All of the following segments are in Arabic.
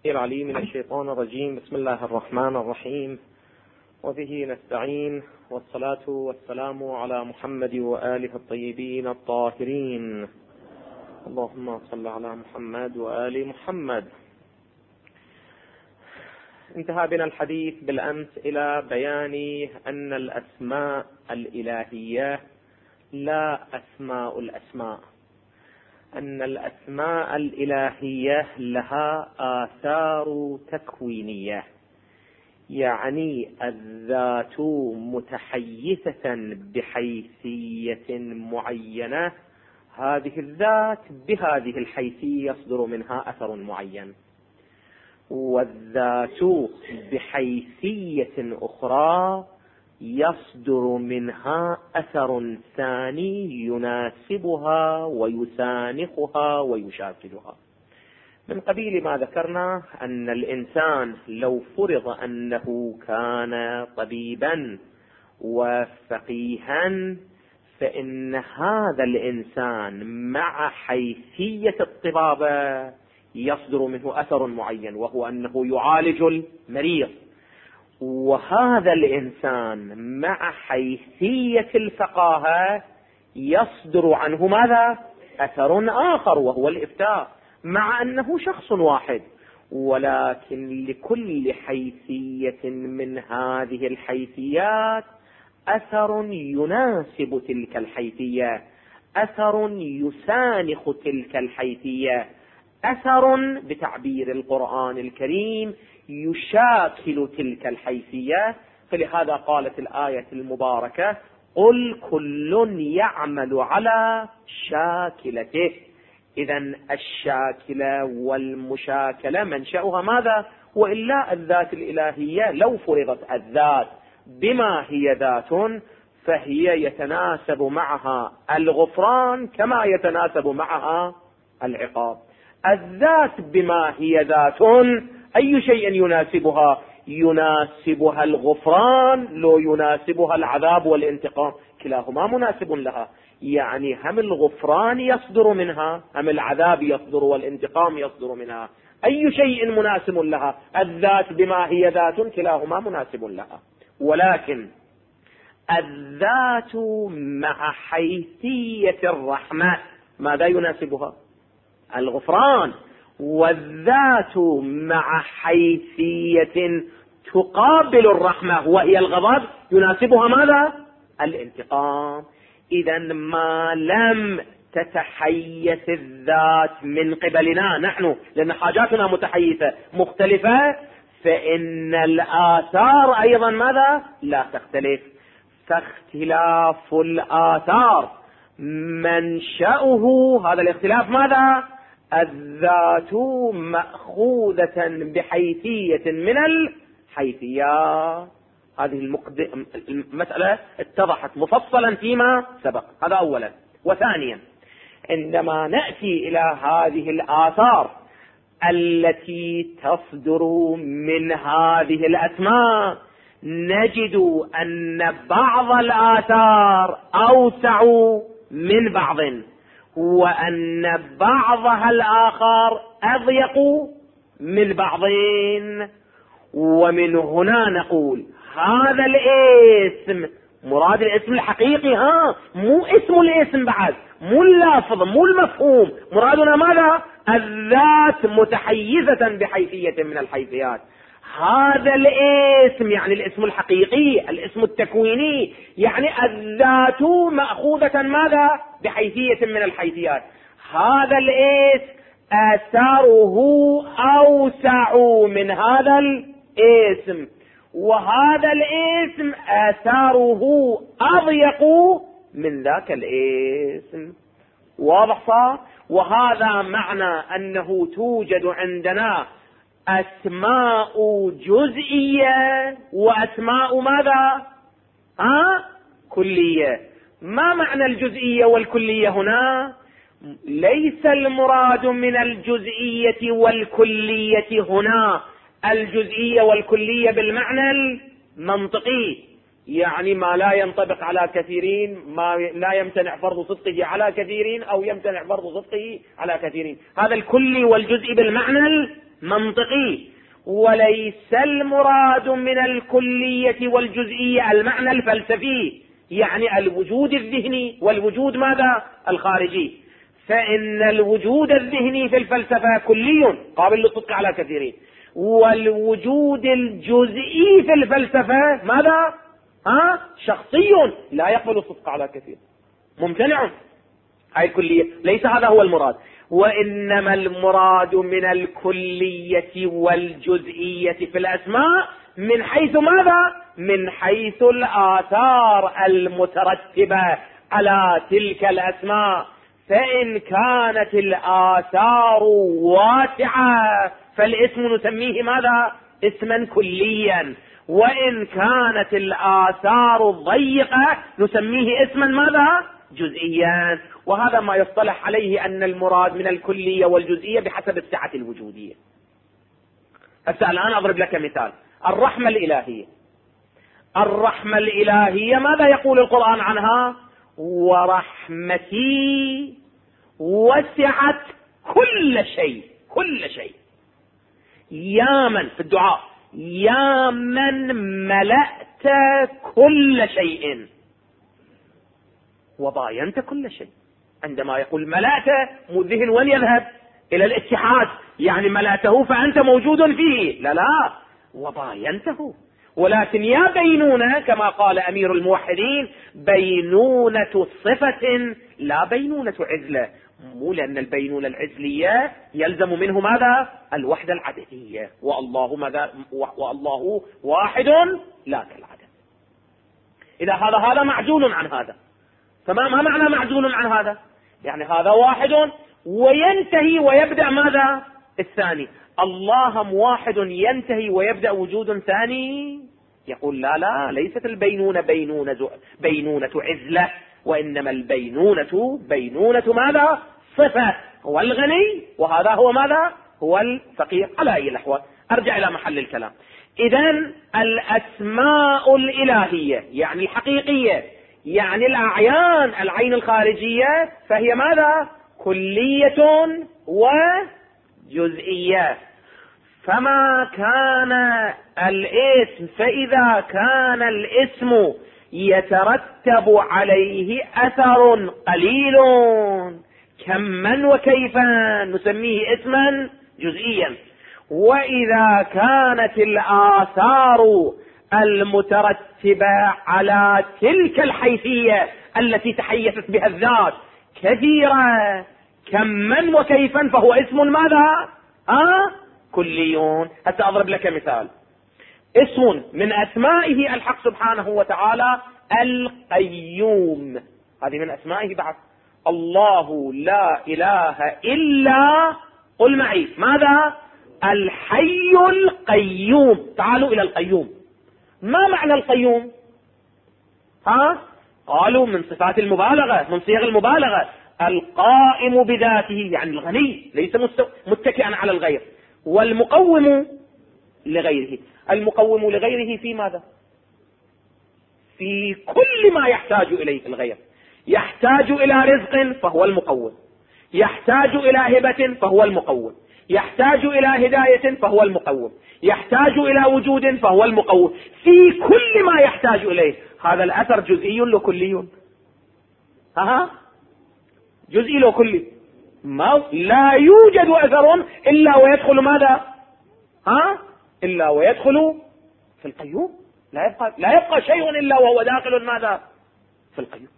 العليم من الشيطان الرجيم. بسم الله الرحمن الرحيم، وبه نستعين، والصلاة والسلام على محمد وآله الطيبين الطاهرين. اللهم صل على محمد وآل محمد. انتهى بنا الحديث بالأمس إلى بيان أن الأسماء الإلهية لا أسماء الأسماء، أن الأسماء الإلهية لها آثار تكوينية، يعني الذات متحيزة بحيثية معينة، هذه الذات بهذه الحيثية يصدر منها أثر معين، والذات بحيثية أخرى يصدر منها أثر ثاني يناسبها ويسانخها ويشاكلها. من قبيل ما ذكرنا أن الإنسان لو فرض أنه كان طبيبا وفقيها، فإن هذا الإنسان مع حيثية الطبابة يصدر منه أثر معين، وهو أنه يعالج المريض. وهذا الإنسان مع حيثية الفقاهة يصدر عنه ماذا؟ أثر آخر، وهو الإفتاء، مع أنه شخص واحد، ولكن لكل حيثية من هذه الحيثيات أثر يناسب تلك الحيثية، أثر يسانخ تلك الحيثية، أثر بتعبير القرآن الكريم يشاكل تلك الحيثية. فلهذا قالت الآية المباركة: قل كل يعمل على شاكلته. إذن الشاكلة والمشاكلة منشأها ماذا؟ وإلا الذات الإلهية لو فرضت الذات بما هي ذات، فهي يتناسب معها الغفران كما يتناسب معها العقاب. الذات بما هي ذات أي شيء يناسبها؟ يناسبها الغفران لو يناسبها العذاب والانتقام، كلاهما مناسب لها. يعني هم الغفران يصدر منها، هم العذاب يصدر والانتقام يصدر منها. أي شيء مناسب لها؟ الذات بما هي ذات كلاهما مناسب لها. ولكن الذات مع حيثية الرحمة ماذا يناسبها؟ الغفران. والذات مع حيثية تقابل الرحمة وهي الغضب يناسبها ماذا؟ الانتقام. إذن ما لم تتحيز الذات من قبلنا نحن، لأن حاجاتنا متحيزة مختلفة، فإن الآثار أيضا ماذا؟ لا تختلف. فاختلاف الآثار منشأه هذا الاختلاف ماذا؟ الذات مأخوذة بحيثية من الحيثيات. هذه المسألة اتضحت مفصلا فيما سبق. هذا أولا. وثانيا، عندما نأتي إلى هذه الآثار التي تصدر من هذه الأسماء، نجد أن بعض الآثار أوسع من بعض، وأن بعضها الآخر أضيق من بعضين. ومن هنا نقول هذا الاسم مراد الاسم الحقيقي، مو اسم الاسم بعد، مو اللافظ، مو المفهوم. مرادنا ماذا؟ الذات متحيزة بحيثية من الحيثيات. هذا الاسم يعني الاسم الحقيقي، الاسم التكويني، يعني الذات مأخوذة ماذا؟ بحيثية من الحيثيات. هذا الاسم آثاره أوسع من هذا الاسم، وهذا الاسم آثاره أضيق من ذاك الاسم. واضح صار؟ وهذا معنى أنه توجد عندنا أسماء جزئية وأسماء ماذا؟ كلية. ما معنى الجزئية والكلية هنا؟ ليس المراد من الجزئية والكلية هنا الجزئية والكلية بالمعنى المنطقي، يعني ما لا ينطبق على كثيرين، ما لا يمتنع فرض صدقه على كثيرين أو يمتنع فرض صدقه على كثيرين. هذا الكلي والجزئي بالمعنى منطقي. وليس المراد من الكلية والجزئية المعنى الفلسفي، يعني الوجود الذهني والوجود ماذا؟ الخارجي. فإن الوجود الذهني في الفلسفة كلي قابل للصدق على كثيرين، والوجود الجزئي في الفلسفة ماذا؟ شخصي لا يقبل الصدق على كثير، ممتنع. هاي الكلية ليس هذا هو المراد، وإنما المراد من الكلية والجزئية في الأسماء من حيث ماذا؟ من حيث الآثار المترتبة على تلك الأسماء. فإن كانت الآثار واسعة فالاسم نسميه ماذا؟ اسما كليا، وإن كانت الآثار ضيقة نسميه اسما ماذا؟ جزئيا. وهذا ما يصطلح عليه أن المراد من الكلية والجزئية بحسب السعة الوجودية. هسه الآن أضرب لك مثال. الرحمة الإلهية، الرحمة الإلهية ماذا يقول القرآن عنها؟ ورحمتي وسعت كل شيء، كل شيء. يا من في الدعاء، يا من ملأت كل شيء وباينت كل شيء. عندما يقول ملأت، الذهن وين يذهب؟ إلى الاتحاد، يعني ملأته فأنت موجود فيه. لا لا، وباينته. ولكن يا بينونة كما قال أمير الموحدين، بينونة صفة لا بينونة عزلة. مو لأن البينونة العزلية يلزم منه ماذا؟ الوحدة العددية، والله ماذا؟ والله واحد لا كالعدد. إذا هذا معزول عن هذا، فما معنى معزول عن هذا؟ يعني هذا واحد وينتهي ويبدأ ماذا؟ الثاني. الله واحد ينتهي ويبدأ وجود ثاني؟ يقول لا لا، ليست البينونة بينونة عزلة، وإنما البينونة بينونة ماذا؟ صفة. هو الغني وهذا هو ماذا؟ هو الفقير. على أي الأحوال أرجع إلى محل الكلام. إذن الأسماء الإلهية يعني الحقيقية، يعني الأعيان، العين الخارجية، فهي ماذا؟ كلية وجزئية. فما كان الاسم، فإذا كان الاسم يترتب عليه أثر قليل كما وكيفا نسميه اسما جزئيا. وإذا كانت الآثار المترتبة على تلك الحيثية التي تحيثت بها الذات كثيرة كما وكيفا فهو اسم ماذا؟ كليون. حتى أضرب لك مثال. اسم من أسمائه الحق سبحانه وتعالى القيوم، هذه من أسمائه بعد. الله لا إله إلا، قل معي ماذا؟ الحي القيوم. تعالوا إلى القيوم. ما معنى القيوم؟ قالوا من صفات المبالغة، من صيغ المبالغة. القائم بذاته يعني الغني، ليس متكئا على الغير. والمقوم لغيره، المقوم لغيره في ماذا؟ في كل ما يحتاج إليه الغير. يحتاج إلى رزق فهو المقوم، يحتاج إلى هبة فهو المقوم، يحتاج إلى هداية فهو المقوم، يحتاج إلى وجود فهو المقوم. في كل ما يحتاج إليه. هذا الأثر جزئي لو كلي؟ جزئي لو كلي؟ لا يوجد أثر إلا ويدخل ماذا؟ إلا ويدخل في القيوم. لا يبقى شيء إلا وهو داخل ماذا؟ في القيوم.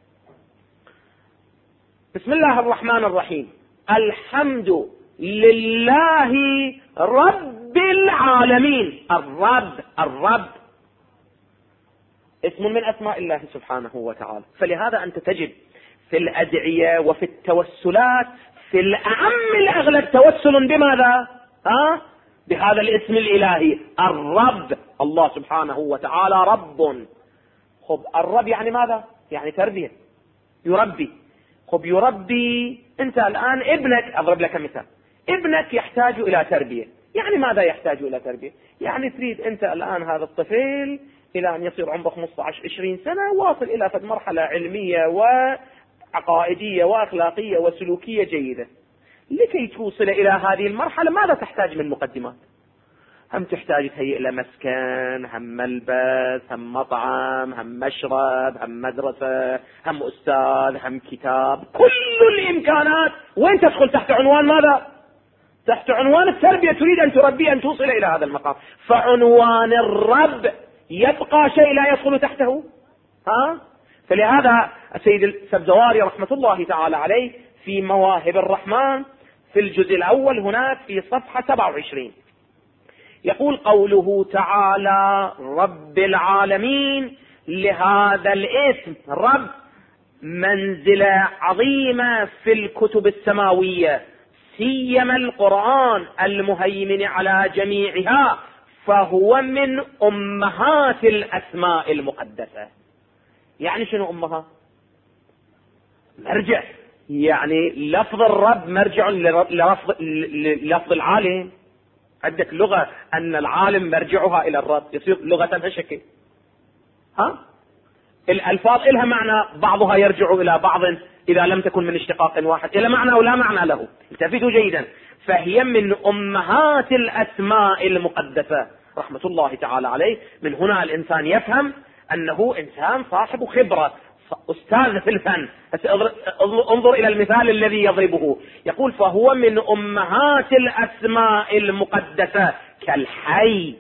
بسم الله الرحمن الرحيم. الحمد لله رب العالمين. الرب اسم من أسماء الله سبحانه وتعالى. فلهذا أنت تجد في الأدعية وفي التوسلات في الأعم الأغلب توسل بماذا؟ بهذا الاسم الإلهي الرب. الله سبحانه وتعالى رب. خب الرب يعني ماذا؟ يعني تربية، يربي. خب يربي. أنت الآن ابنك، أضرب لك مثال، ابنك يحتاج إلى تربية. يعني ماذا يحتاج إلى تربية؟ يعني تريد أنت الآن هذا الطفل إلى أن يصير عمره 15-20 سنة واصل إلى مرحلة علمية وعقائدية وأخلاقية وسلوكية جيدة. لكي توصل إلى هذه المرحلة ماذا تحتاج من مقدمات؟ هم تحتاج تهيئ له مسكن، هم ملبس، هم مطعم، هم مشرب، هم مدرسة، هم أستاذ، هم كتاب، كل الإمكانات. وين تدخل تحت عنوان ماذا؟ تحت عنوان التربية. تريد أن تربي أن توصل إلى هذا المقام. فعنوان الرب يبقى شيء لا يدخل تحته. فلهذا السيد السبزواري رحمة الله تعالى عليه في مواهب الرحمن في الجزء الأول هناك في صفحة 27 يقول قوله تعالى رب العالمين، لهذا الاسم رب منزلة عظيمة في الكتب السماوية، سيما القرآن المهيمن على جميعها، فهو من أمهات الأسماء المقدسة. يعني شنو أمها؟ مرجع. يعني لفظ الرب مرجع للفظ العالم. عندك لغة أن العالم مرجعها إلى الرب، يصير لغة هالشكل. الألفاظ إلها معنى، بعضها يرجع إلى بعض إذا لم تكن من اشتقاق واحد، إلى معنى ولا معنى له. التفتوا جيدا. فهي من أمهات الأسماء المقدسة رحمة الله تعالى عليه. من هنا الإنسان يفهم أنه إنسان صاحب خبرة، أستاذ في الفن. انظر إلى المثال الذي يضربه. يقول فهو من أمهات الأسماء المقدسة كالحي.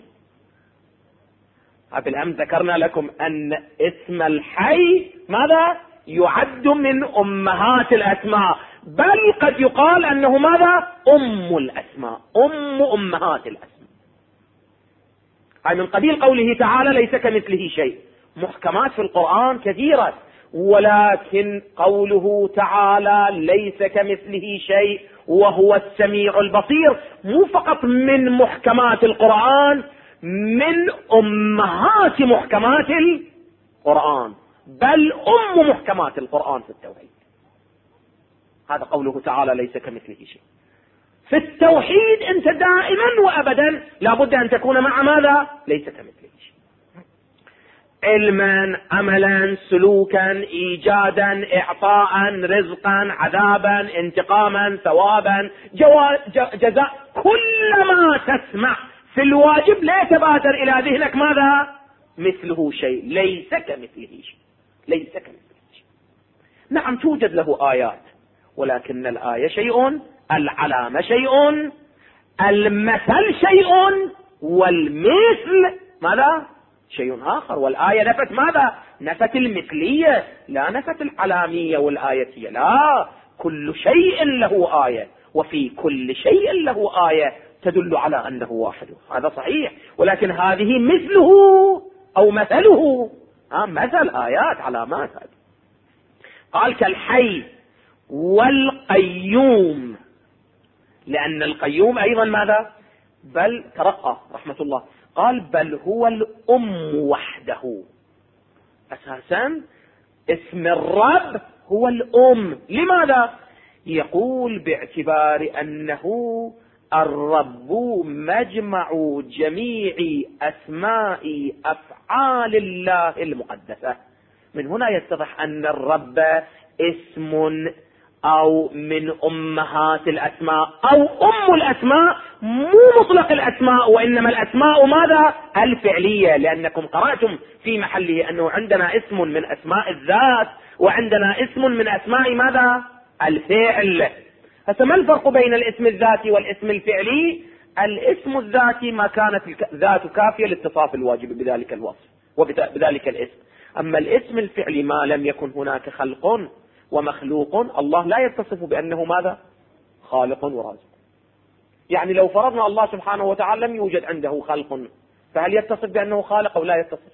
بالأمس ذكرنا لكم أن اسم الحي ماذا؟ يعد من أمهات الأسماء، بل قد يقال أنه ماذا؟ أم الأسماء، أمهات الأسماء. هاي من قبيل قوله تعالى ليس كمثله شيء. محكمات في القرآن كثيرة، ولكن قوله تعالى ليس كمثله شيء وهو السميع البصير مو فقط من محكمات القرآن، من أمهات محكمات القرآن، بل أم محكمات القرآن في التوحيد. هذا قوله تعالى ليس كمثله شيء. في التوحيد أنت دائما وأبدا لابد أن تكون مع ماذا؟ ليس كمثله شيء. علما، عملا، سلوكا، إيجادا، إعطاء، رزقا، عذابا، انتقاما، ثوابا، جزاء. كل ما تسمع في الواجب لا يتبادر إلى ذهنك ماذا؟ مثله شيء. ليس كمثله شيء، ليس كمثله شيء. نعم توجد له آيات، ولكن الآية شيء، العلامة شيء، المثل شيء، والمثل ماذا؟ شيء آخر. والآية نفت ماذا؟ نفت المثلية، لا نفت العلامية والآيتية. لا، كل شيء له آية، وفي كل شيء له آية تدل على أنه واحد. هذا صحيح، ولكن هذه مثله أو مثله. مثل، آيات، علامات. هذه قال كالحي والقيوم، لأن القيوم أيضا ماذا؟ بل ترقى رحمة الله، قال بل هو الأم وحده. أساسا اسم الرب هو الأم. لماذا؟ يقول باعتبار أنه الرب مجمع جميع أسماء أفعال الله المقدسة. من هنا يتضح أن الرب اسم أو من أمهات الأسماء أو أم الأسماء، مو مطلق الأسماء، وإنما الأسماء ماذا؟ الفعلية. لأنكم قرأتم في محله أنه عندنا اسم من أسماء الذات، وعندنا اسم من أسماء ماذا؟ الفعل. هسه ما الفرق بين الاسم الذاتي والاسم الفعلي؟ الاسم الذاتي ما كانت الذات كافية لاتصاف الواجب بذلك الوصف وبذلك الاسم. أما الاسم الفعلي ما لم يكن هناك خلق ومخلوق، الله لا يتصف بأنه ماذا؟ خالق ورازق. يعني لو فرضنا الله سبحانه وتعالى لم يوجد عنده خلق، فهل يتصف بأنه خالق أو لا يتصف؟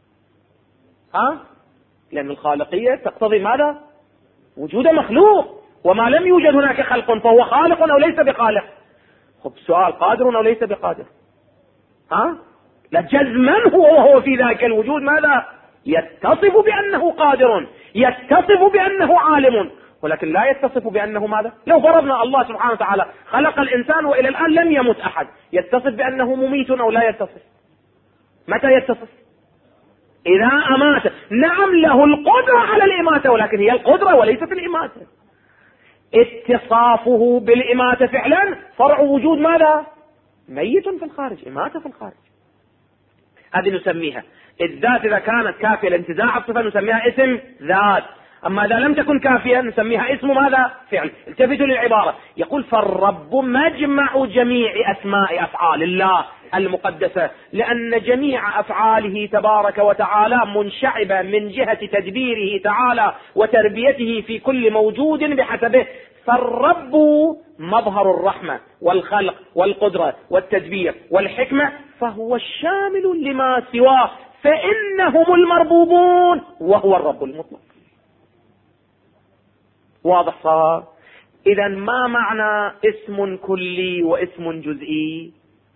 لأن الخالقية تقتضي ماذا؟ وجود مخلوق. وما لم يوجد هناك خلق فهو خالق أو ليس بخالق؟ خب سؤال، قادر أو ليس بقادر؟ لا، جزما هو وهو في ذاك الوجود ماذا؟ يتصف بأنه قادر، يتصف بأنه عالم، ولكن لا يتصف بأنه ماذا؟ لو فرضنا الله سبحانه وتعالى خلق الإنسان وإلى الآن لم يمت أحد، يتصف بأنه مميت أو لا يتصف؟ متى يتصف؟ إذا أمات. نعم له القدرة على الإماتة، ولكن هي القدرة وليست الإماتة. اتصافه بالإماتة فعلا فرع وجود ماذا؟ ميت في الخارج، إماتة في الخارج. هذه نسميها الذات إذا كانت كافية لانتزاع الصفة نسميها اسم ذات، أما إذا لم تكن كافية نسميها اسم ماذا؟ فعل. التفتوا للعبارة، يقول فالرب مجمع جميع أسماء أفعال الله المقدسة، لأن جميع أفعاله تبارك وتعالى منشعبة من جهة تدبيره تعالى وتربيته في كل موجود بحسبه. فالرب مظهر الرحمة والخلق والقدرة والتدبير والحكمة، فهو الشامل لما سواه، فإنهم المربوبون وهو الرب المطلق. واضح صار؟ إذا ما معنى اسم كلي واسم جزئي؟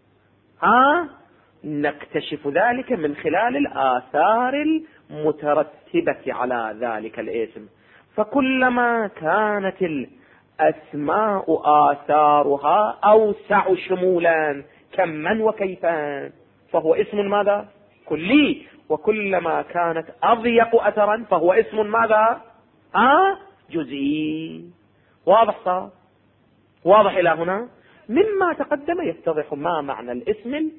نكتشف ذلك من خلال الآثار المترتبة على ذلك الاسم. فكلما كانت الأسماء آثارها أوسع شمولا كما وكيفا فهو اسم ماذا؟ كلي. وكلما كانت أضيق أثرا فهو اسم ماذا؟ جزئي. واضح صار؟ واضح إلى هنا؟ مما تقدم يتضح ما معنى الاسم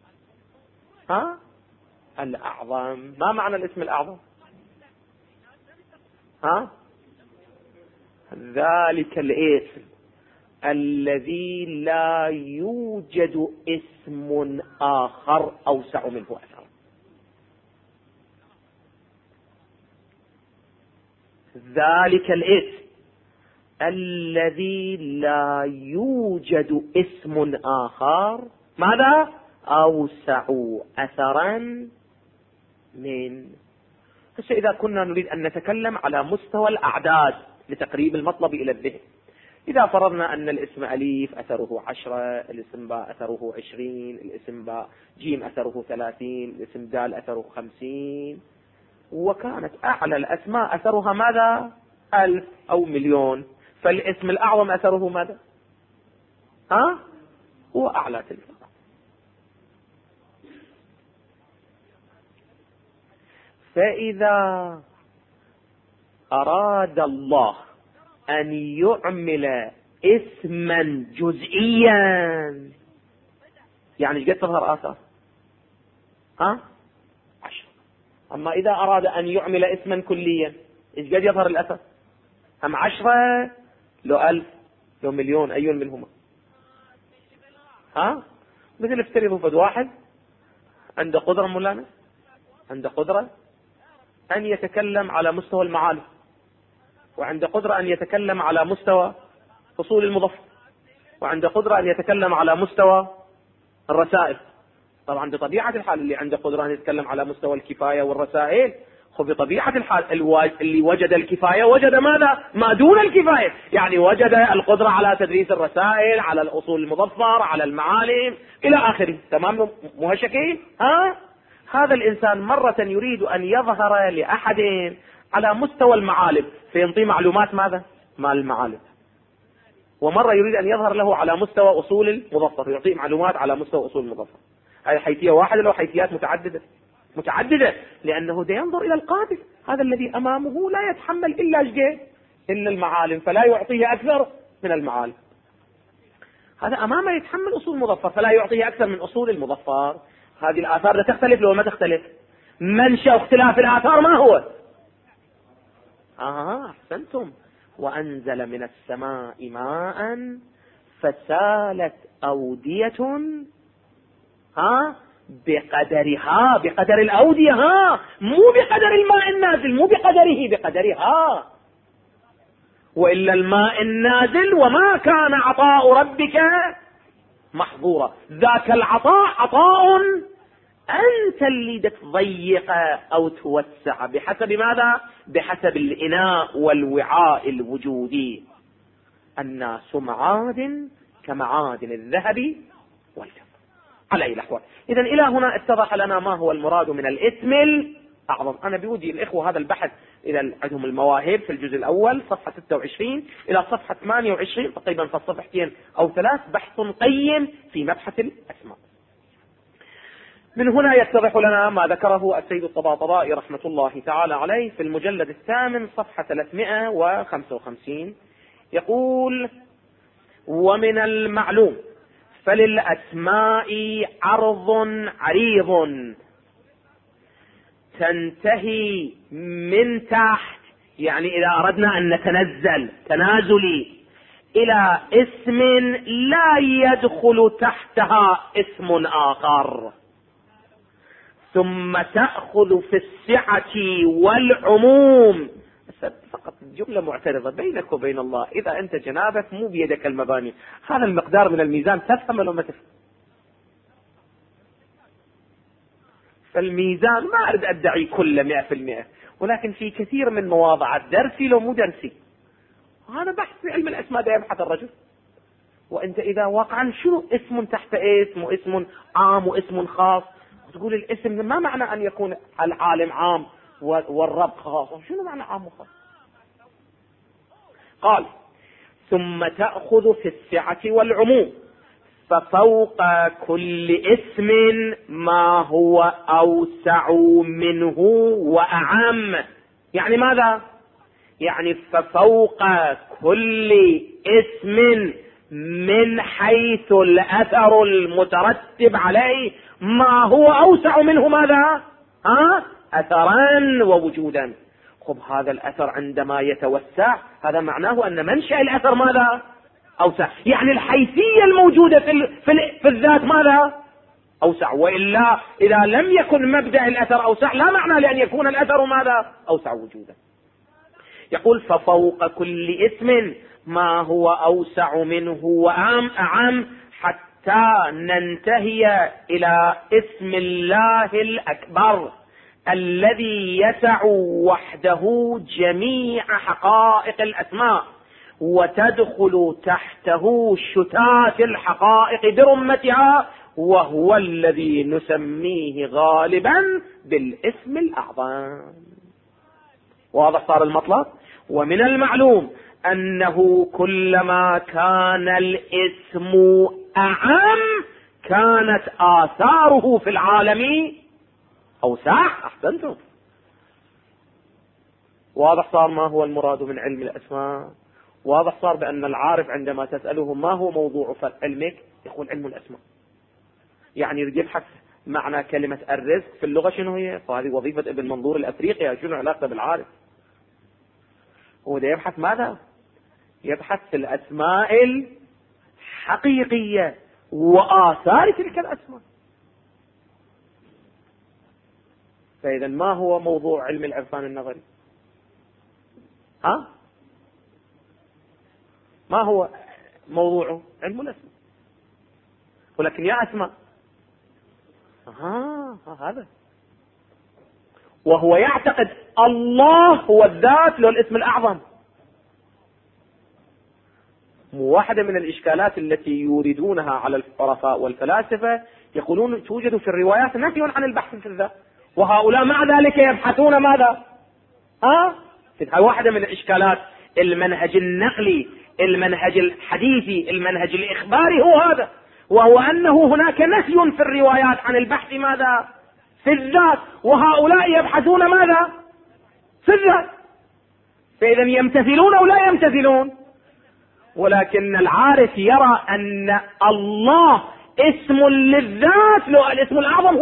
الأعظم. ما معنى الاسم الأعظم؟ ذلك الاسم الذي لا يوجد اسم آخر أوسع منه أثرا. ذلك الاسم الذي لا يوجد اسم آخر ماذا؟ أوسع أثرا من. إذا كنا نريد أن نتكلم على مستوى الأعداد لتقريب المطلب إلى الذهن، إذا فرضنا أن الاسم أليف أثره 10، الاسم باء أثره 20، الاسم باء جيم أثره 30، الاسم دال أثره 50، وكانت أعلى الأسماء أثرها ماذا؟ 1000 أو مليون، فالاسم الأعظم أثره ماذا؟ هو أعلى تلك. فإذا أراد الله أن يعمل اسما جزئيا يعني ايش قد تظهر آثار؟ 10. أما إذا أراد أن يعمل اسما كليا ايش قد يظهر الأثر؟ أم 10 لو 1000 لو مليون أي منهما؟ مثل افترضوا فد واحد عنده قدرة مولانا، عنده قدرة أن يتكلم على مستوى المعالم، وعنده قدرة أن يتكلم على مستوى فصول المضاف، وعنده قدرة أن يتكلم على مستوى الرسائل. طبعا بطبيعة الحال اللي عنده قدرة أن يتكلم على مستوى الكفاية والرسائل، بطبيعة الحال اللي وجد الكفاية وجد ماذا؟ ما دون الكفاية، يعني وجد القدرة على تدريس الرسائل، على الأصول المظفر، على المعالم إلى آخره. تمام مهشكين؟ هذا الإنسان مرة يريد أن يظهر لأحد على مستوى المعالم فينطي معلومات ماذا؟ مال المعالم، ومرة يريد أن يظهر له على مستوى أصول المظفر يعطيه معلومات على مستوى أصول المظفر. هذه حيثية واحدة لو حيثيات متعددة، لأنه ده ينظر إلى القادر، هذا الذي أمامه لا يتحمل إلا المعالم، فلا يعطيه أكثر من المعالم. هذا أمامه يتحمل أصول المظفر فلا يعطيه أكثر من أصول المظفر. هذه الآثار لا تختلف لو ما تختلف. منشأ اختلاف الآثار ما هو؟ أحسنتم. وأنزل من السماء ماء فسالت أودية بقدرها، بقدر الأودية، مو بقدر الماء النازل، مو بقدره، بقدرها. وإلا الماء النازل وما كان عطاء ربك محظورا. ذاك العطاء عطاء أنت اللي تضيق أو توسع بحسب ماذا؟ بحسب الإناء والوعاء الوجودي. الناس معادن كمعادن الذهب والفضة على أي الأحوال. إذا إلى هنا اتضح لنا ما هو المراد من الاسم الأعظم. أنا بودي الإخوة هذا البحث إذا عندهم المواهب في الجزء الأول صفحة 26 إلى صفحة 28 تقريبا في الصفحتين أو 3 بحث قيم في مبحث الأسماء. من هنا يتضح لنا ما ذكره السيد الطباطبائي رحمة الله تعالى عليه في المجلد 8 صفحة 355 يقول: ومن المعلوم فللأسماء عرض عريض تنتهي من تحت، يعني إذا أردنا أن نتنزل تنازلي إلى اسم لا يدخل تحتها اسم آخر، ثم تأخذ في السعة والعموم. فقط جملة معترضة بينك وبين الله، إذا أنت جنابك مو بيدك المباني، هذا المقدار من الميزان تفهم ولا ما تفهم؟ فالميزان ما أريد أدعي كله 100%، ولكن في كثير من مواضع درسي لو مو درسي، هذا بحث في علم الأسماء ده يبحث الرجل. وأنت إذا واقعا شنو اسم تحت اسم، واسم عام واسم خاص، تقول الاسم ما معنى أن يكون العالم عام والرب خاص، شنو معنى عام وخاص؟ قال: ثم تأخذ في السعة والعموم، ففوق كل اسم ما هو أوسع منه وأعم. يعني ماذا؟ يعني ففوق كل اسم من حيث الأثر المترتب عليه ما هو أوسع منه ماذا؟ أثرا ووجودا. خب هذا الأثر عندما يتوسع هذا معناه أن منشأ الأثر ماذا؟ أوسع، يعني الحيثية الموجودة في الذات ماذا؟ أوسع. وإلا إذا لم يكن مبدأ الأثر أوسع لا معنى لأن يكون الأثر ماذا؟ أوسع وجودا. يقول: ففوق كل اسم ما هو أوسع منه وأعم حتى ننتهي إلى اسم الله الأكبر الذي يسع وحده جميع حقائق الأسماء، وتدخل تحته شتات الحقائق برمتها، وهو الذي نسميه غالبا بالاسم الأعظم. واضح صار المطلب؟ ومن المعلوم أنه كلما كان الاسم أعم كانت آثاره في العالم أوسع. أحسنتم. واضح صار ما هو المراد من علم الأسماء؟ واضح صار بأن العارف عندما تسأله ما هو موضوع علمك يقول علم الأسماء، يعني يبحث معنى كلمة الرزق في اللغة شنو هي، فهذه وظيفة ابن منظور الأفريقي، شنو علاقة بالعارف؟ هو ده يبحث ماذا؟ يبحث في الأسماء الحقيقية وآثار تلك الأسماء. فإذا ما هو موضوع علم العرفان النظري؟ ما هو موضوعه؟ علم الأسماء. ولكن يا أسماء هذا، وهو يعتقد الله هو الذات له الاسم الأعظم. واحدة من الإشكالات التي يوردونها على العرفاء والفلاسفة يقولون توجد في الروايات نفي عن البحث في الذات، وهؤلاء مع ذلك يبحثون ماذا؟ واحدة من الإشكالات المنهج النقلي، المنهج الحديثي، المنهج الإخباري هو هذا، وهو أنه هناك نفي في الروايات عن البحث ماذا؟ في الذات، وهؤلاء يبحثون ماذا؟ في الذات. فإذا يمتثلون أو لا يمتثلون؟ ولكن العارف يرى أن الله اسم للذات، لو الاسم الأعظم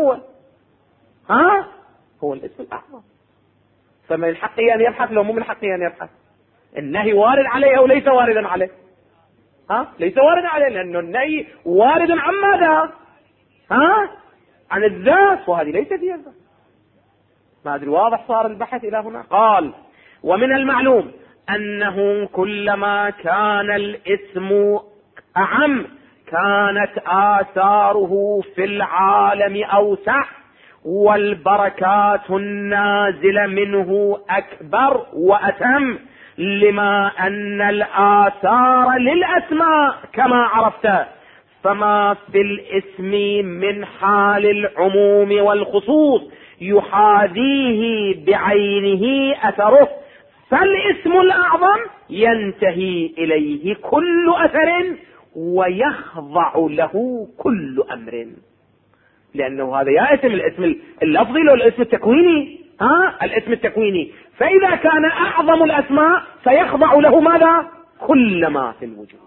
هو الاسم الأعظم. فمن حقه أن يبحث لو مو من حقه أن يبحث؟ النهي وارد عليه أو ليس واردا عليه؟ ليس واردا عليه، لأنه النهي وارد عن ماذا؟ عن الذات، وهذه ليست هي الذات. ما أدري واضح صار البحث إلى هنا؟ قال: ومن المعلوم أنه كلما كان الاسم أعم كانت آثاره في العالم أوسع، والبركات النازلة منه أكبر وأتم، لما أن الآثار للأسماء كما عرفت، فما في الاسم من حال العموم والخصوص يحاذيه بعينه أثره، فالاسم الأعظم ينتهي إليه كل أثر ويخضع له كل أمر. لأنه هذا يا الاسم اللفظي لو الاسم التكويني، الاسم التكويني، فإذا كان أعظم الأسماء سيخضع له ماذا؟ كل ما في الوجود.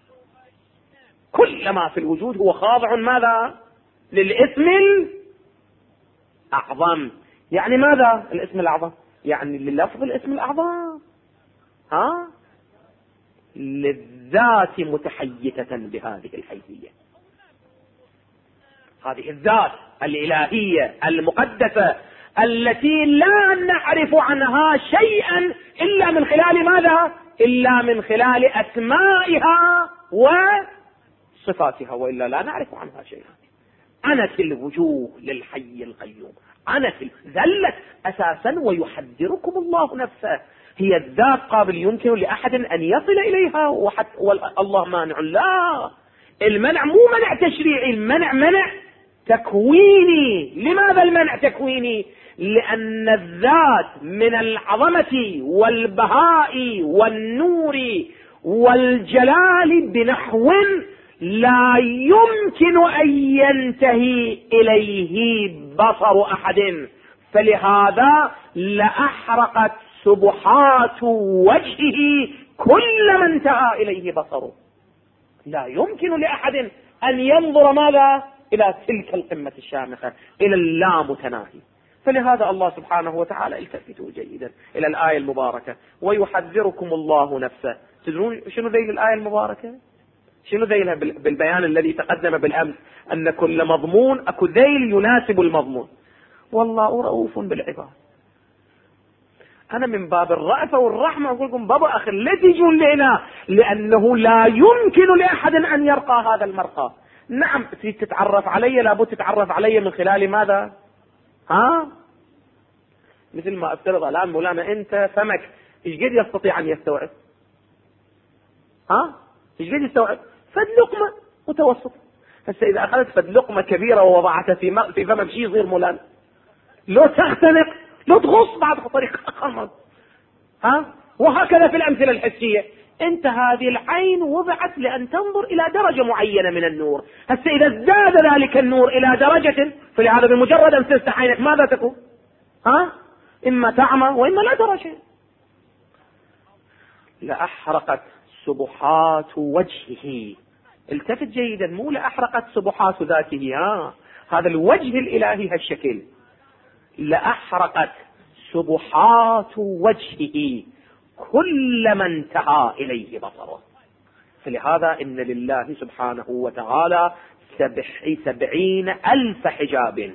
كل ما في الوجود هو خاضع ماذا؟ للاسم الأعظم. يعني ماذا الاسم الأعظم؟ يعني للفظ الاسم الأعظم، للذات متحيزة بهذه الحيثية. هذه الذات الإلهية المقدسة التي لا نعرف عنها شيئا إلا من خلال ماذا؟ إلا من خلال أسمائها وصفاتها، وإلا لا نعرف عنها شيئا. عنت الوجوه للحي القيوم، ذلت أساسا، ويحذركم الله نفسه. هي الذات قابل يمكن لأحد أن يصل إليها والله مانع. لا، المنع مو منع تشريعي، المنع منع تكويني. لماذا المنع تكويني؟ لأن الذات من العظمة والبهاء والنور والجلال بنحو لا يمكن أن ينتهي إليه بصر أحد، فلهذا لأحرقت سبحات وجهه كل من انتهى إليه بصره. لا يمكن لأحد أن ينظر ماذا؟ إلى تلك القمة الشامخة، إلى اللامتناهي. فلهذا الله سبحانه وتعالى، التفتوا جيدا إلى الآية المباركة: ويحذركم الله نفسه. تدرون شنو ذيل الآية المباركة؟ شنو ذيلها بالبيان الذي تقدم بالأمس؟ أن كل مضمون أكو ذيل يناسب المضمون. والله رؤوف بالعباد. أنا من باب الرأفة والرحمة أقول لكم بابا أخي لا تجون لنا، لأنه لا يمكن لأحد أن يرقى هذا المرقى. نعم تتعرف علي، لابد تتعرف علي من خلال ماذا؟ مثل ما افترض الآن مولانا أنت فمك إيش قد يستطيع أن يستوعب؟ إيش قد يستوعب؟ فد لقمة متوسط. هسه إذا أخذت فد لقمة كبيرة ووضعتها في فمك شيء يصير مولانا؟ لو تختنق، لو تغص بعد طريق أخر. وهكذا في الأمثلة الحسية. انت هذه العين وضعت لأن تنظر إلى درجة معينة من النور. هسه إذا ازداد ذلك النور إلى درجة، فلهذا بمجرد أن تفتح عينك ماذا تكون؟ إما تعمى وإما لا درجة. لأحرقت سبحات وجهه. التفت جيدا، مو لأحرقت سبحات ذاته، هذا الوجه الإلهي هالشكل. لأحرقت سبحات وجهه كل من انتهى إليه بصره. فلهذا إن لله سبحانه وتعالى 70,000 حجاب.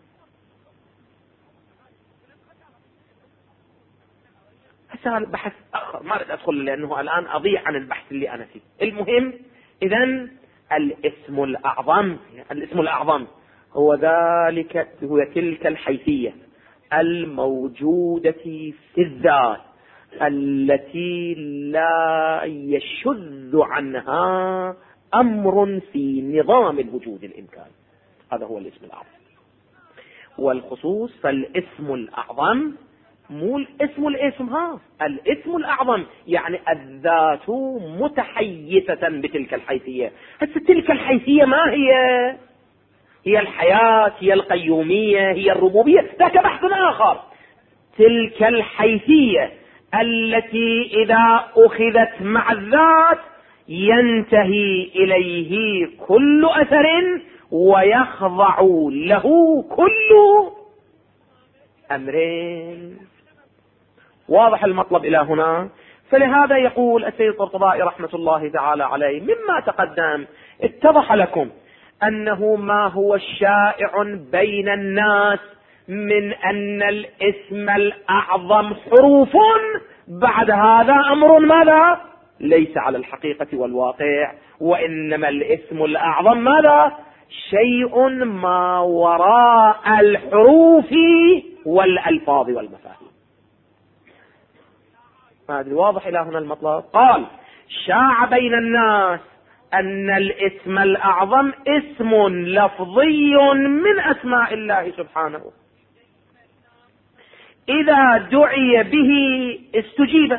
هذا البحث آخر ما أريد أدخل لأنه الآن أضيع عن البحث اللي أنا فيه. المهم إذن الاسم الأعظم هو ذلك، هو تلك الحيثية الموجودة في الذات التي لا يشذ عنها أمر في نظام الوجود الإمكاني. هذا هو الاسم الأعظم. والخصوص فالاسم الأعظم مو الاسم الاسم الأعظم يعني الذات متحيزة بتلك الحيثية. تلك الحيثية ما هي؟ هي الحياة، هي القيومية، هي الربوبية، ذاك بحث آخر. تلك الحيثية التي إذا أخذت مع الذات ينتهي إليه كل أثر ويخضع له كل أمرين. واضح المطلب إلى هنا؟ فلهذا يقول السيد الطبطبائي رحمة الله تعالى عليه: مما تقدم اتضح لكم أنه ما هو الشائع بين الناس من أن الاسم الأعظم حروف، بعد هذا أمر ماذا؟ ليس على الحقيقة والواقع، وإنما الاسم الأعظم ماذا؟ شيء ما وراء الحروف والألفاظ والمفاهيم. هذا واضح إلى هنا المطلب. قال: شاع بين الناس أن الاسم الأعظم اسم لفظي من أسماء الله سبحانه، إذا دعي به استجيب،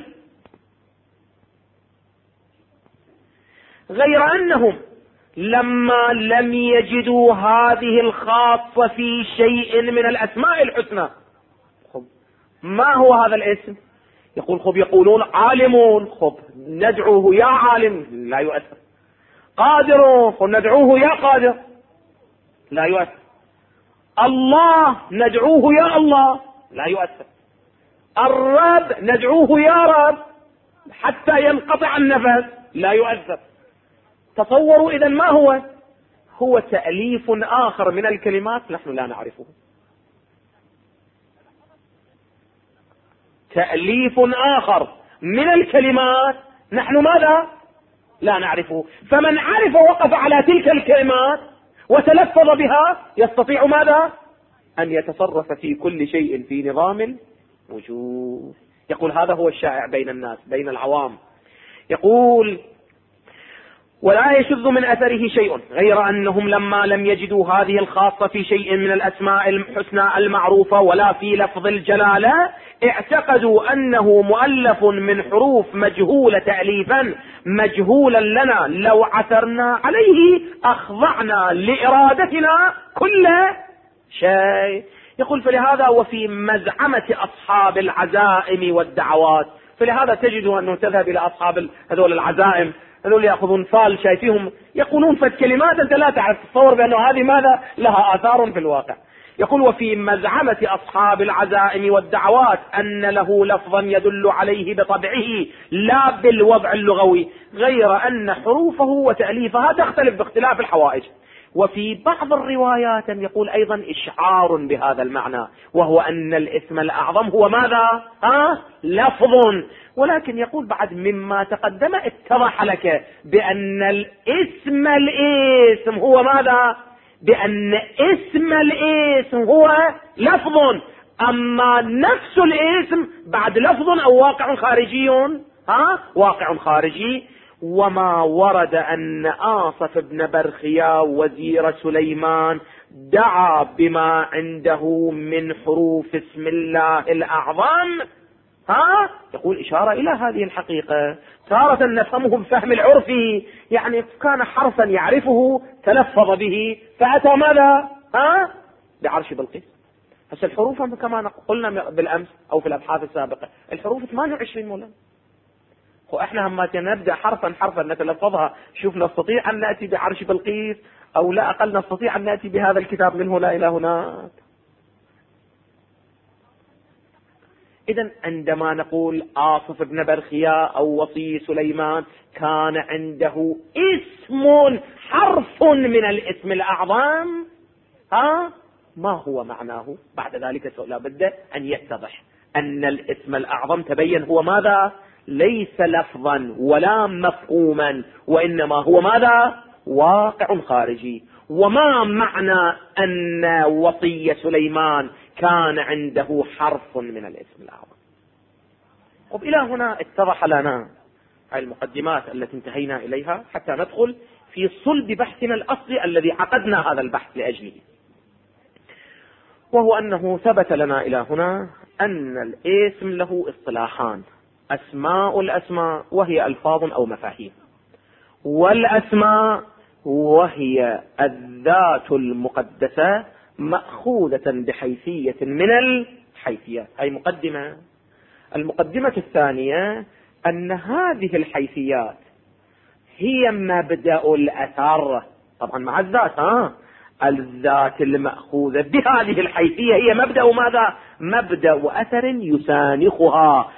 غير أنهم لما لم يجدوا هذه الخاصة في شيء من الأسماء الحسنى. ما هو هذا الاسم؟ يقول خب يقولون عالمون، خب ندعوه يا عالم، لا يؤثر. قادرون، خب ندعوه يا قادر، لا يؤثر. الله ندعوه يا الله، لا يؤثر. الرب ندعوه يا رب حتى ينقطع النفس، لا يؤثر. تصوروا إذن ما هو تأليف آخر من الكلمات نحن لا نعرفه، تأليف آخر من الكلمات نحن ماذا؟ لا نعرفه. فمن عرف وقف على تلك الكلمات وتلفظ بها يستطيع ماذا؟ أن يتصرف في كل شيء في نظام الوجود. يقول هذا هو الشائع بين الناس، بين العوام. يقول ولا يشذ من أثره شيء، غير أنهم لما لم يجدوا هذه الخاصة في شيء من الأسماء الحسنى المعروفة ولا في لفظ الجلالة، اعتقدوا أنه مؤلف من حروف مجهولة تأليفا مجهولا لنا، لو عثرنا عليه أخضعنا لإرادتنا كل شيء. يقول فلهذا وفي مزعمة أصحاب العزائم والدعوات، فلهذا تجد أنه تذهب إلى أصحاب هذول العزائم، هذول يأخذون فال شايفيهم يقولون فد كلمات أنت لا تعرف، تصور بأنه هذه ماذا لها آثار في الواقع. يقول وفي مزعمة أصحاب العزائم والدعوات أن له لفظا يدل عليه بطبعه لا بالوضع اللغوي، غير أن حروفه وتأليفها تختلف باختلاف الحوائج. وفي بعض الروايات يقول أيضا إشعار بهذا المعنى، وهو أن الاسم الأعظم هو ماذا؟ لفظ. ولكن يقول بعد مما تقدم اتضح لك بأن الاسم هو ماذا؟ بأن اسم الاسم هو لفظ، أما نفس الاسم بعد لفظ أو واقع خارجي، واقع خارجي. وما ورد أن آصف بن برخيا وزير سليمان دعا بما عنده من حروف اسم الله الأعظم، يقول إشارة إلى هذه الحقيقة. تارة نفهمه بفهم العرفي، يعني كان حرفا يعرفه تلفظ به فأتى ماذا؟ بعرش بلقيس. هسه الحروف كما قلنا بالأمس أو في الأبحاث السابقة، الحروف 28 مولانا، وإحنا هم نبدأ حرفا حرفا نتلفظها، شوف نستطيع أن نأتي بعرش بلقيس أو لا أقل نستطيع أن نأتي بهذا الكتاب من هنا إلى هناك. إذن عندما نقول آصف بن برخيا أو وصي سليمان كان عنده اسم حرف من الاسم الأعظم، ما هو معناه؟ بعد ذلك لا بد أن يتضح أن الاسم الأعظم تبين هو ماذا؟ ليس لفظا ولا مفهوما، وإنما هو ماذا؟ واقع خارجي. وما معنى أن وصي سليمان كان عنده حرف من الاسم الأعظم؟ وإلى هنا اتضح لنا المقدمات التي انتهينا إليها حتى ندخل في صلب بحثنا الأصلي الذي عقدنا هذا البحث لأجله، وهو أنه ثبت لنا إلى هنا أن الاسم له اصطلاحان: أسماء الأسماء وهي ألفاظ أو مفاهيم، والأسماء وهي الذات المقدسة مأخوذة بحيثية من الحيثيات. أي مقدمة. المقدمة الثانية أن هذه الحيثيات هي مبدأ الأثر، طبعا مع الذات، الذات المأخوذة بهذه الحيثية هي مبدأ ماذا؟ مبدأ أثر يسانخها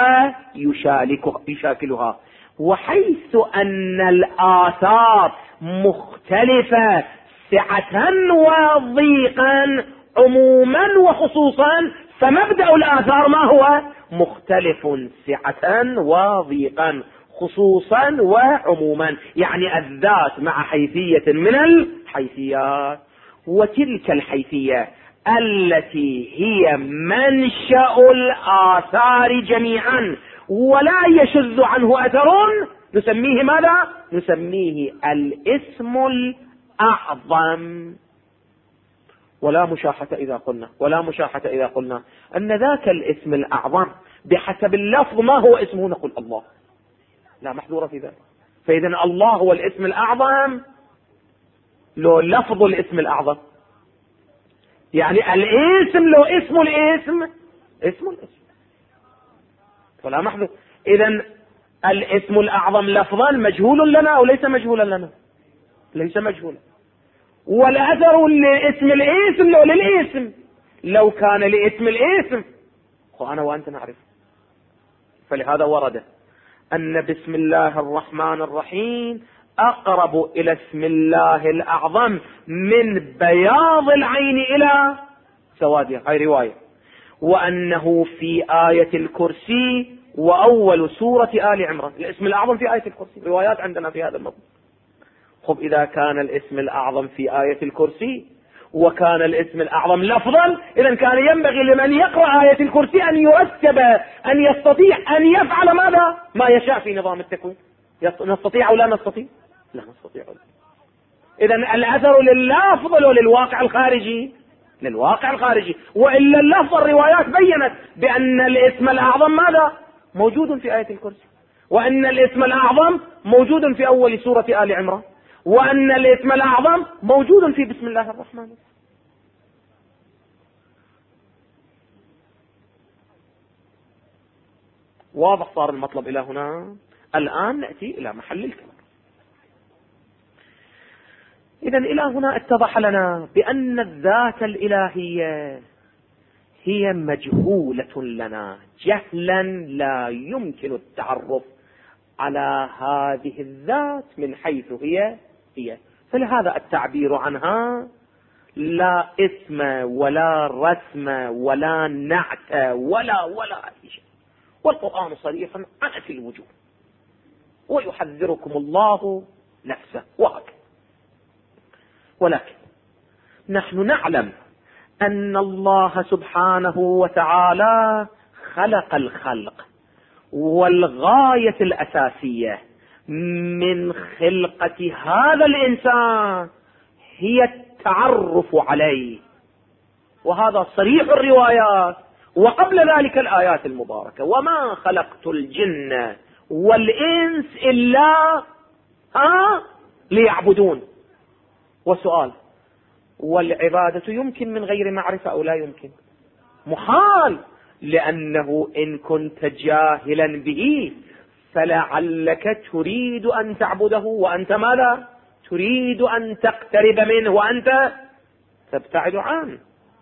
ويشاكلها. وحيث أن الآثار مختلفة سعة وضيقا عموما وخصوصا، فمبدأ الآثار ما هو؟ مختلف سعة وضيقا خصوصا وعموما، يعني الذات مع حيثية من الحيثيات. وتلك الحيثية التي هي منشأ الآثار جميعا ولا يشذ عنه أثر نسميه ماذا؟ نسميه الاسم الأعظم. ولا مشاحة إذا قلنا أن ذاك الاسم الأعظم بحسب اللفظ ما هو اسمه نقول الله، لا محذور في ذلك. فإذا الله هو الاسم الأعظم لو لفظ الاسم الأعظم، يعني الاسم لو اسم الاسم. ولا محذوف. إذن الاسم الأعظم لفظا مجهول لنا أو ليس مجهولا لنا؟ ليس مجهولا. والأثر لاسم الاسم لو للاسم، لو كان لاسم الاسم وأنا وأنت نعرف. فلهذا ورد أن بسم الله الرحمن الرحيم أقرب إلى اسم الله الأعظم من بياض العين إلى سوادها، هاي رواية. وأنه في آية الكرسي وأول سورة آل عمران، الاسم الأعظم في آية الكرسي، روايات عندنا في هذا الموضوع. خب إذا كان الاسم الأعظم في آية الكرسي وكان الاسم الأعظم لفظا، إذا كان ينبغي لمن يقرأ آية الكرسي أن يرتب، أن يستطيع أن يفعل ماذا؟ ما يشاء في نظام التكوين. نستطيع أو لا نستطيع؟ لا نستطيع. إذا الأثر لللفظ وللواقع الخارجي؟ للواقع الخارجي. وإلا اللفظ الروايات بيّنت بأن الاسم الأعظم ماذا؟ موجود في آية الكرسي، وأن الاسم الأعظم موجود في أول سورة آل عمران، وأن الاسم الأعظم موجود في بسم الله الرحمن الرحيم. واضح صار المطلب إلى هنا. الآن نأتي إلى محل الكلام. إذن إلى هنا اتضح لنا بأن الذات الإلهية هي مجهولة لنا جهلا لا يمكن التعرف على هذه الذات من حيث هي. فلهذا التعبير عنها لا اسم ولا رسم ولا نعت ولا أي شيء. والقرآن صريح عن في الوجوه، ويحذركم الله نفسه وهكذا. ولكن نحن نعلم أن الله سبحانه وتعالى خلق الخلق، والغاية الأساسية من خلقة هذا الإنسان هي التعرف عليه، وهذا صريح الروايات وقبل ذلك الآيات المباركة: وما خلقت الجن والإنس إلا ليعبدون. وسؤال: والعبادة يمكن من غير معرفة أو لا يمكن؟ محال، لأنه إن كنت جاهلا به فلعلك تريد أن تعبده وأنت ماذا؟ تريد أن تقترب منه وأنت تبتعد عنه.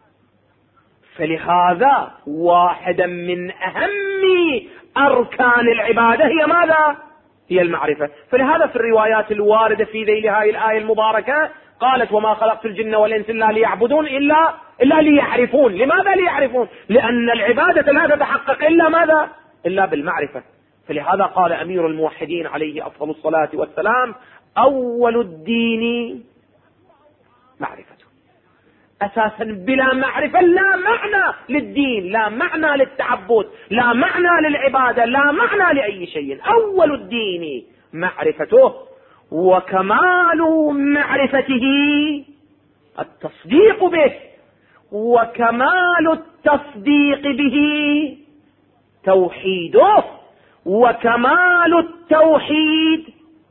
فلهذا واحدا من أهم أركان العبادة هي ماذا؟ هي المعرفة. فلهذا في الروايات الواردة في ذيل هذه الآية المباركة قالت: وما خلقت الجن والإنس إلا ليعبدون إلا ليعرفون. لماذا ليعرفون؟ لأن العبادة لا تتحقق إلا ماذا؟ إلا بالمعرفة. فلهذا قال أمير الموحدين عليه أفضل الصلاة والسلام: أول الدين معرفة. أساسا بلا معرفة لا معنى للدين، لا معنى للتعبد، لا معنى للعبادة، لا معنى لأي شيء. أول الدين معرفته، وكمال معرفته التصديق به، وكمال التصديق به توحيده، وكمال التوحيد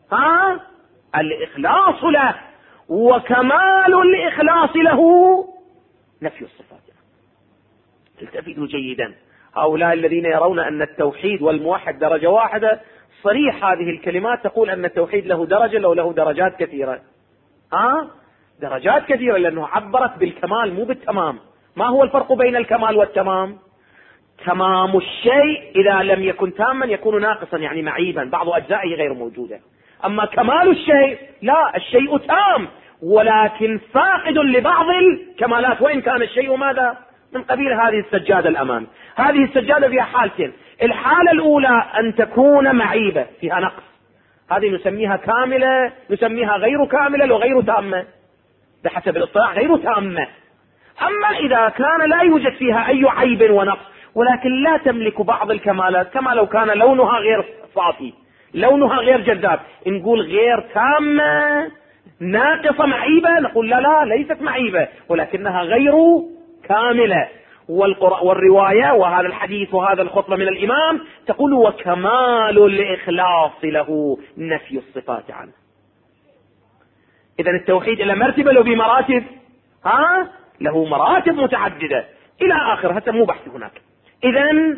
الإخلاص له، وكمال الإخلاص له نفي الصفات. التفتوا جيدا، هؤلاء الذين يرون أن التوحيد والموحد درجة واحدة، صريح هذه الكلمات تقول أن التوحيد له درجة لو له درجات كثيرة. درجات كثيرة، لأنه عبرت بالكمال مو بالتمام. ما هو الفرق بين الكمال والتمام؟ تمام الشيء إذا لم يكن تاما يكون ناقصا، يعني معيبا، بعض أجزائه غير موجودة. أما كمال الشيء لا، الشيء تام ولكن فاقد لبعض الكمالات، وإن كان الشيء ماذا؟ من قبيل هذه السجادة الأمام. هذه السجادة فيها حالتين: الحالة الأولى أن تكون معيبة فيها نقص، هذه نسميها كاملة، نسميها غير كاملة وغير تامة بحسب الاصطلاح، غير تامة. أما إذا كان لا يوجد فيها أي عيب ونقص ولكن لا تملك بعض الكمالات، كما لو كان لونها غير صافي، لونها غير جذاب، نقول غير تامة، ناقصة، معيبة، نقول لا ليست معيبة ولكنها غير كاملة. والرواية وهذا الحديث وهذا الخطبة من الإمام تقول: وكمال الإخلاص له نفي الصفات عنه. إذن التوحيد إلى مرتبة له بمراتب، له مراتب متعددة إلى آخر، هذا مو بحث هناك. إذن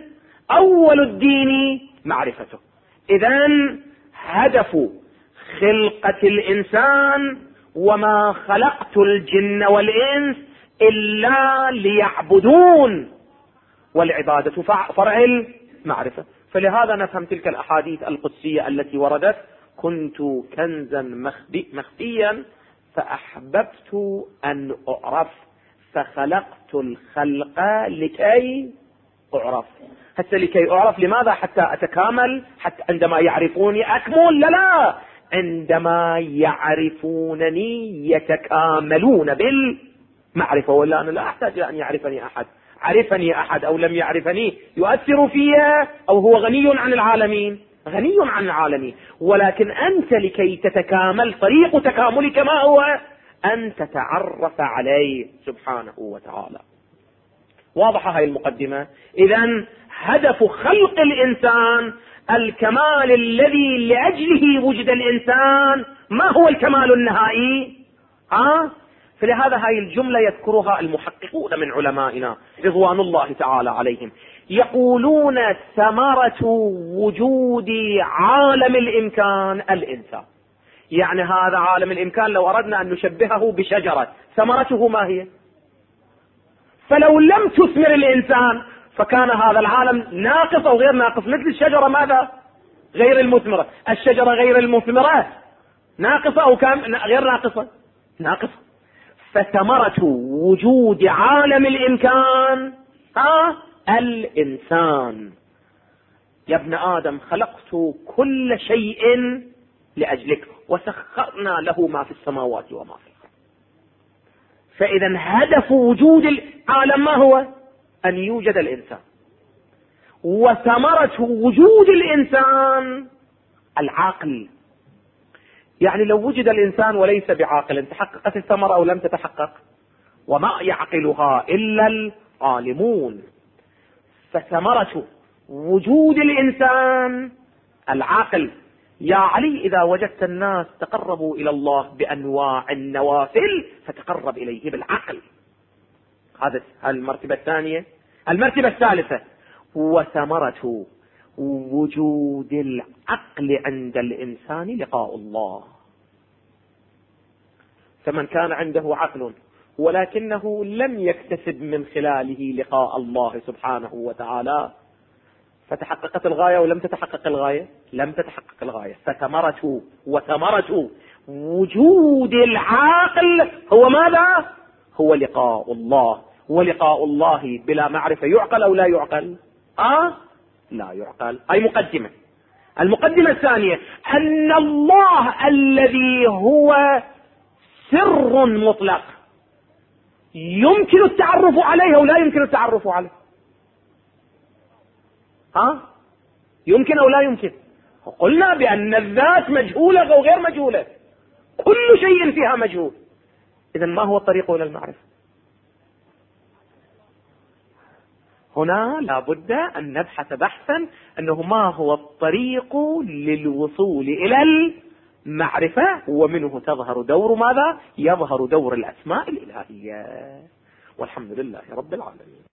أول الدين معرفته. إذن هدف خلقة الإنسان وما خلقت الجن والإنس إلا ليعبدون، والعبادة فرع المعرفة. فلهذا نفهم تلك الأحاديث القدسية التي وردت: كنت كنزا مخفيا فأحببت أن أعرف فخلقت الخلق لكي أعرف. حتى لكي أعرف لماذا؟ حتى أتكامل، حتى عندما يعرفوني أكمل. لا، عندما يعرفونني يتكاملون بالمعرفة. ولا أنا لا أحتاج أن يعرفني أحد، عرفني أحد أو لم يعرفني يؤثر فيها، أو هو غني عن العالمين، غني عن العالمين. ولكن أنت لكي تتكامل طريق تكاملك ما هو؟ أن تتعرف عليه سبحانه وتعالى. واضحة هاي المقدمة؟ إذن هدف خلق الإنسان الكمال الذي لأجله وجد الإنسان. ما هو الكمال النهائي؟ فلهذا هاي الجملة يذكرها المحققون من علمائنا رضوان الله تعالى عليهم، يقولون ثمرة وجود عالم الإمكان الإنسان. يعني هذا عالم الإمكان لو أردنا أن نشبهه بشجرة، ثمرته ما هي؟ فلو لم تثمر الإنسان فكان هذا العالم ناقص أو غير ناقص. مثل الشجرة ماذا؟ غير المثمرة. الشجرة غير المثمرة ناقصة أو غير ناقصة؟ ناقصة. فثمرة وجود عالم الإمكان الإنسان. يا ابن آدم خلقت كل شيء لأجلك وسخرنا له ما في السماوات وما في الأرض. فإذا هدف وجود العالم ما هو؟ أن يوجد الإنسان. وثمرة وجود الإنسان العقل. يعني لو وجد الإنسان وليس بعاقل تحققت الثمرة أو لم تتحقق؟ وما يعقلها إلا العالمون. فثمرة وجود الإنسان العقل. يا علي إذا وجدت الناس تقربوا إلى الله بأنواع النوافل فتقرب إليه بالعقل. هذا المرتبة الثانية. المرتبة الثالثة: وثمرة وجود العقل عند الإنسان لقاء الله. فمن كان عنده عقل ولكنه لم يكتسب من خلاله لقاء الله سبحانه وتعالى، فتحققت الغاية ولم تتحقق الغاية؟ لم تتحقق الغاية. فثمرة وثمرة وجود العاقل هو ماذا؟ هو لقاء الله. ولقاء الله بلا معرفة يعقل أو لا يعقل؟ لا يعقل. أي مقدمة. المقدمة الثانية: أن الله الذي هو سر مطلق يمكن التعرف عليه أو لا يمكن التعرف عليه؟ يمكن أو لا يمكن؟ قلنا بأن الذات مجهولة أو غير مجهولة، كل شيء فيها مجهول. إذن ما هو الطريق إلى المعرفة؟ هنا لابد أن نبحث بحثا أنه ما هو الطريق للوصول إلى المعرفة، ومنه تظهر دور ماذا؟ يظهر دور الأسماء الإلهية. والحمد لله رب العالمين.